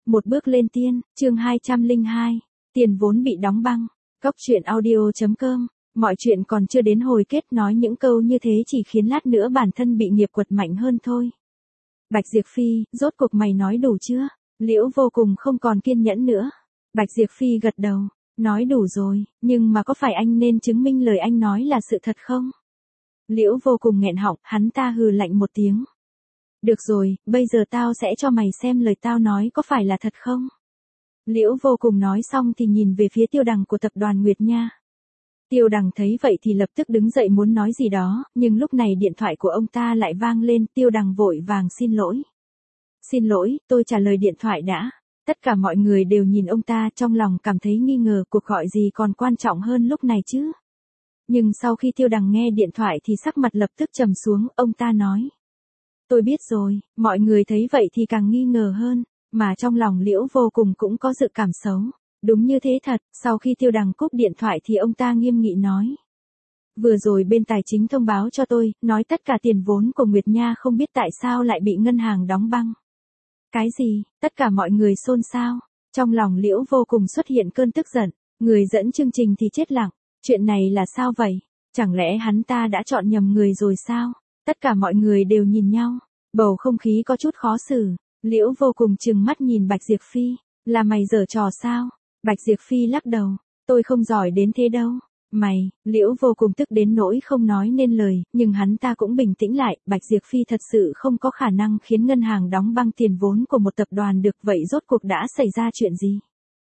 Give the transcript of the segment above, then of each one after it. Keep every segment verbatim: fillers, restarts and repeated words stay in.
Một bước lên tiên, chương hai trăm lẻ hai, tiền vốn bị đóng băng. Cốc truyện audio chấm com, mọi chuyện còn chưa đến hồi kết, nói những câu như thế chỉ khiến lát nữa bản thân bị nghiệp quật mạnh hơn thôi. Bạch Diệp Phi, rốt cuộc mày nói đủ chưa? Liễu Vô Cùng không còn kiên nhẫn nữa. Bạch Diệp Phi gật đầu, nói đủ rồi, nhưng mà có phải anh nên chứng minh lời anh nói là sự thật không? Liễu Vô Cùng nghẹn họng, hắn ta hừ lạnh một tiếng. Được rồi, bây giờ tao sẽ cho mày xem lời tao nói có phải là thật không? Liễu Vô Cùng nói xong thì nhìn về phía Tiêu Đằng của tập đoàn Nguyệt Nha. Tiêu Đằng thấy vậy thì lập tức đứng dậy muốn nói gì đó, nhưng lúc này điện thoại của ông ta lại vang lên. Tiêu Đằng vội vàng xin lỗi. Xin lỗi, tôi trả lời điện thoại đã. Tất cả mọi người đều nhìn ông ta, trong lòng cảm thấy nghi ngờ, cuộc gọi gì còn quan trọng hơn lúc này chứ. Nhưng sau khi Tiêu Đằng nghe điện thoại thì sắc mặt lập tức trầm xuống, ông ta nói. Tôi biết rồi. Mọi người thấy vậy thì càng nghi ngờ hơn, mà trong lòng Liễu Vô Cùng cũng có dự cảm xấu. Đúng như thế thật, sau khi Tiêu Đằng cúp điện thoại thì ông ta nghiêm nghị nói. Vừa rồi bên tài chính thông báo cho tôi, nói tất cả tiền vốn của Nguyệt Nha không biết tại sao lại bị ngân hàng đóng băng. Cái gì? Tất cả mọi người xôn xao. Trong lòng Liễu Vô Cùng xuất hiện cơn tức giận, người dẫn chương trình thì chết lặng. Chuyện này là sao vậy? Chẳng lẽ hắn ta đã chọn nhầm người rồi sao? Tất cả mọi người đều nhìn nhau, bầu không khí có chút khó xử. Liễu Vô Cùng trừng mắt nhìn Bạch Diệp Phi, là mày giở trò sao? Bạch Diệp Phi lắc đầu, tôi không giỏi đến thế đâu. Mày, Liễu Vô Cùng tức đến nỗi không nói nên lời, nhưng hắn ta cũng bình tĩnh lại. Bạch Diệp Phi thật sự không có khả năng khiến ngân hàng đóng băng tiền vốn của một tập đoàn được, vậy rốt cuộc đã xảy ra chuyện gì?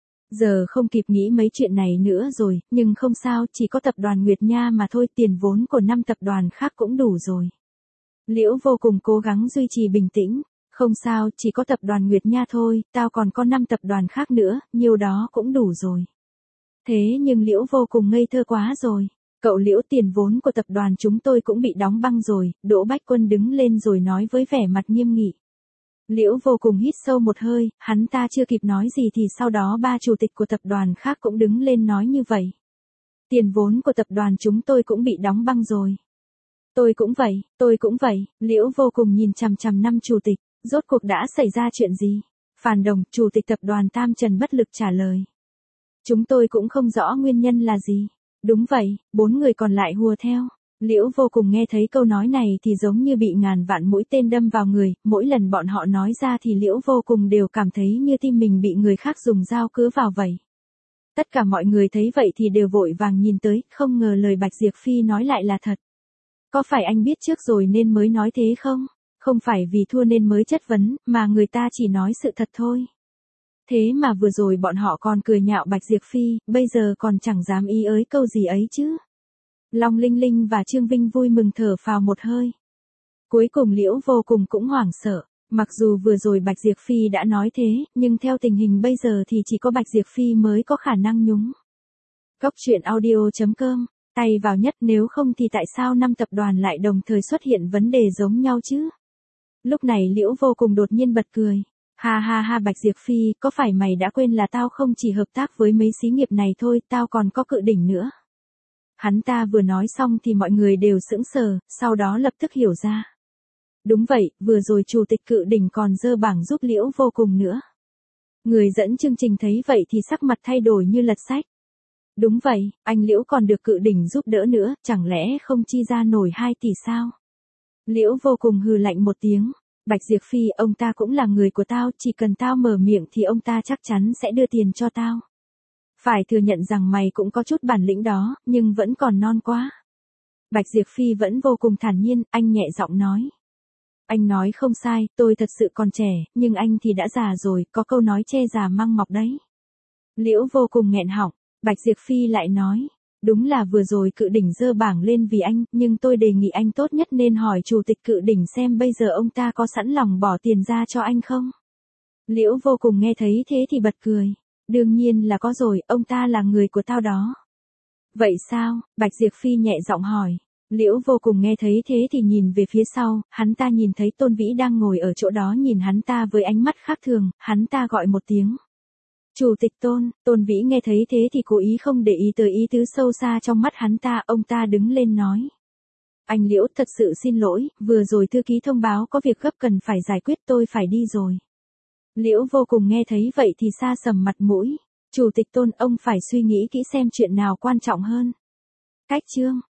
Giờ không kịp nghĩ mấy chuyện này nữa rồi, nhưng không sao, chỉ có tập đoàn Nguyệt Nha mà thôi, tiền vốn của năm tập đoàn khác cũng đủ rồi. Liễu Vô Cùng cố gắng duy trì bình tĩnh, không sao, chỉ có tập đoàn Nguyệt Nha thôi, tao còn có năm tập đoàn khác nữa, nhiều đó cũng đủ rồi. Thế nhưng Liễu Vô Cùng ngây thơ quá rồi. Cậu Liễu, tiền vốn của tập đoàn chúng tôi cũng bị đóng băng rồi. Đỗ Bách Quân đứng lên rồi nói với vẻ mặt nghiêm nghị. Liễu Vô Cùng hít sâu một hơi, hắn ta chưa kịp nói gì thì sau đó ba chủ tịch của tập đoàn khác cũng đứng lên nói như vậy. Tiền vốn của tập đoàn chúng tôi cũng bị đóng băng rồi. Tôi cũng vậy, tôi cũng vậy. Liễu Vô Cùng nhìn chằm chằm năm chủ tịch, rốt cuộc đã xảy ra chuyện gì? Phàn Đồng, chủ tịch tập đoàn Tam Trần bất lực trả lời. Chúng tôi cũng không rõ nguyên nhân là gì. Đúng vậy, bốn người còn lại hùa theo. Liễu Vô Cùng nghe thấy câu nói này thì giống như bị ngàn vạn mũi tên đâm vào người, mỗi lần bọn họ nói ra thì Liễu Vô Cùng đều cảm thấy như tim mình bị người khác dùng dao cứa vào vậy. Tất cả mọi người thấy vậy thì đều vội vàng nhìn tới, không ngờ lời Bạch Diệp Phi nói lại là thật. Có phải anh biết trước rồi nên mới nói thế không? Không phải vì thua nên mới chất vấn, mà người ta chỉ nói sự thật thôi. Thế mà vừa rồi bọn họ còn cười nhạo Bạch Diệp Phi, bây giờ còn chẳng dám ý ới câu gì ấy chứ. Long Linh Linh và Trương Vinh vui mừng thở phào một hơi. Cuối cùng Liễu Vô Cùng cũng hoảng sợ, mặc dù vừa rồi Bạch Diệp Phi đã nói thế, nhưng theo tình hình bây giờ thì chỉ có Bạch Diệp Phi mới có khả năng nhúng. Cốc truyện audio chấm com, tay vào nhất, nếu không thì tại sao năm tập đoàn lại đồng thời xuất hiện vấn đề giống nhau chứ? Lúc này Liễu Vô Cùng đột nhiên bật cười. Ha ha ha, Bạch Diệp Phi, có phải mày đã quên là tao không chỉ hợp tác với mấy xí nghiệp này thôi, tao còn có Cự Đỉnh nữa. Hắn ta vừa nói xong thì mọi người đều sững sờ, sau đó lập tức hiểu ra. Đúng vậy, vừa rồi chủ tịch Cự Đỉnh còn dơ bảng giúp Liễu Vô Cùng nữa. Người dẫn chương trình thấy vậy thì sắc mặt thay đổi như lật sách. Đúng vậy, anh Liễu còn được Cự Đỉnh giúp đỡ nữa, chẳng lẽ không chi ra nổi hai tỷ sao? Liễu Vô Cùng hừ lạnh một tiếng. Bạch Diệp Phi, ông ta cũng là người của tao, chỉ cần tao mở miệng thì ông ta chắc chắn sẽ đưa tiền cho tao. Phải thừa nhận rằng mày cũng có chút bản lĩnh đó, nhưng vẫn còn non quá. Bạch Diệp Phi vẫn vô cùng thản nhiên, anh nhẹ giọng nói. Anh nói không sai, tôi thật sự còn trẻ, nhưng anh thì đã già rồi, có câu nói che già măng mọc đấy. Liễu Vô Cùng nghẹn họng, Bạch Diệp Phi lại nói. Đúng là vừa rồi Cự Đỉnh dơ bảng lên vì anh, nhưng tôi đề nghị anh tốt nhất nên hỏi chủ tịch Cự Đỉnh xem bây giờ ông ta có sẵn lòng bỏ tiền ra cho anh không? Liễu Vô Cùng nghe thấy thế thì bật cười. Đương nhiên là có rồi, ông ta là người của tao đó. Vậy sao? Bạch Diệp Phi nhẹ giọng hỏi. Liễu Vô Cùng nghe thấy thế thì nhìn về phía sau, hắn ta nhìn thấy Tôn Vĩ đang ngồi ở chỗ đó nhìn hắn ta với ánh mắt khác thường, hắn ta gọi một tiếng. Chủ tịch Tôn. Tôn Vĩ nghe thấy thế thì cố ý không để ý tới ý tứ sâu xa trong mắt hắn ta, ông ta đứng lên nói. Anh Liễu, thật sự xin lỗi, vừa rồi thư ký thông báo có việc gấp cần phải giải quyết, tôi phải đi rồi. Liễu Vô Cùng nghe thấy vậy thì sa sầm mặt mũi. Chủ tịch Tôn, ông phải suy nghĩ kỹ xem chuyện nào quan trọng hơn. Cách chương.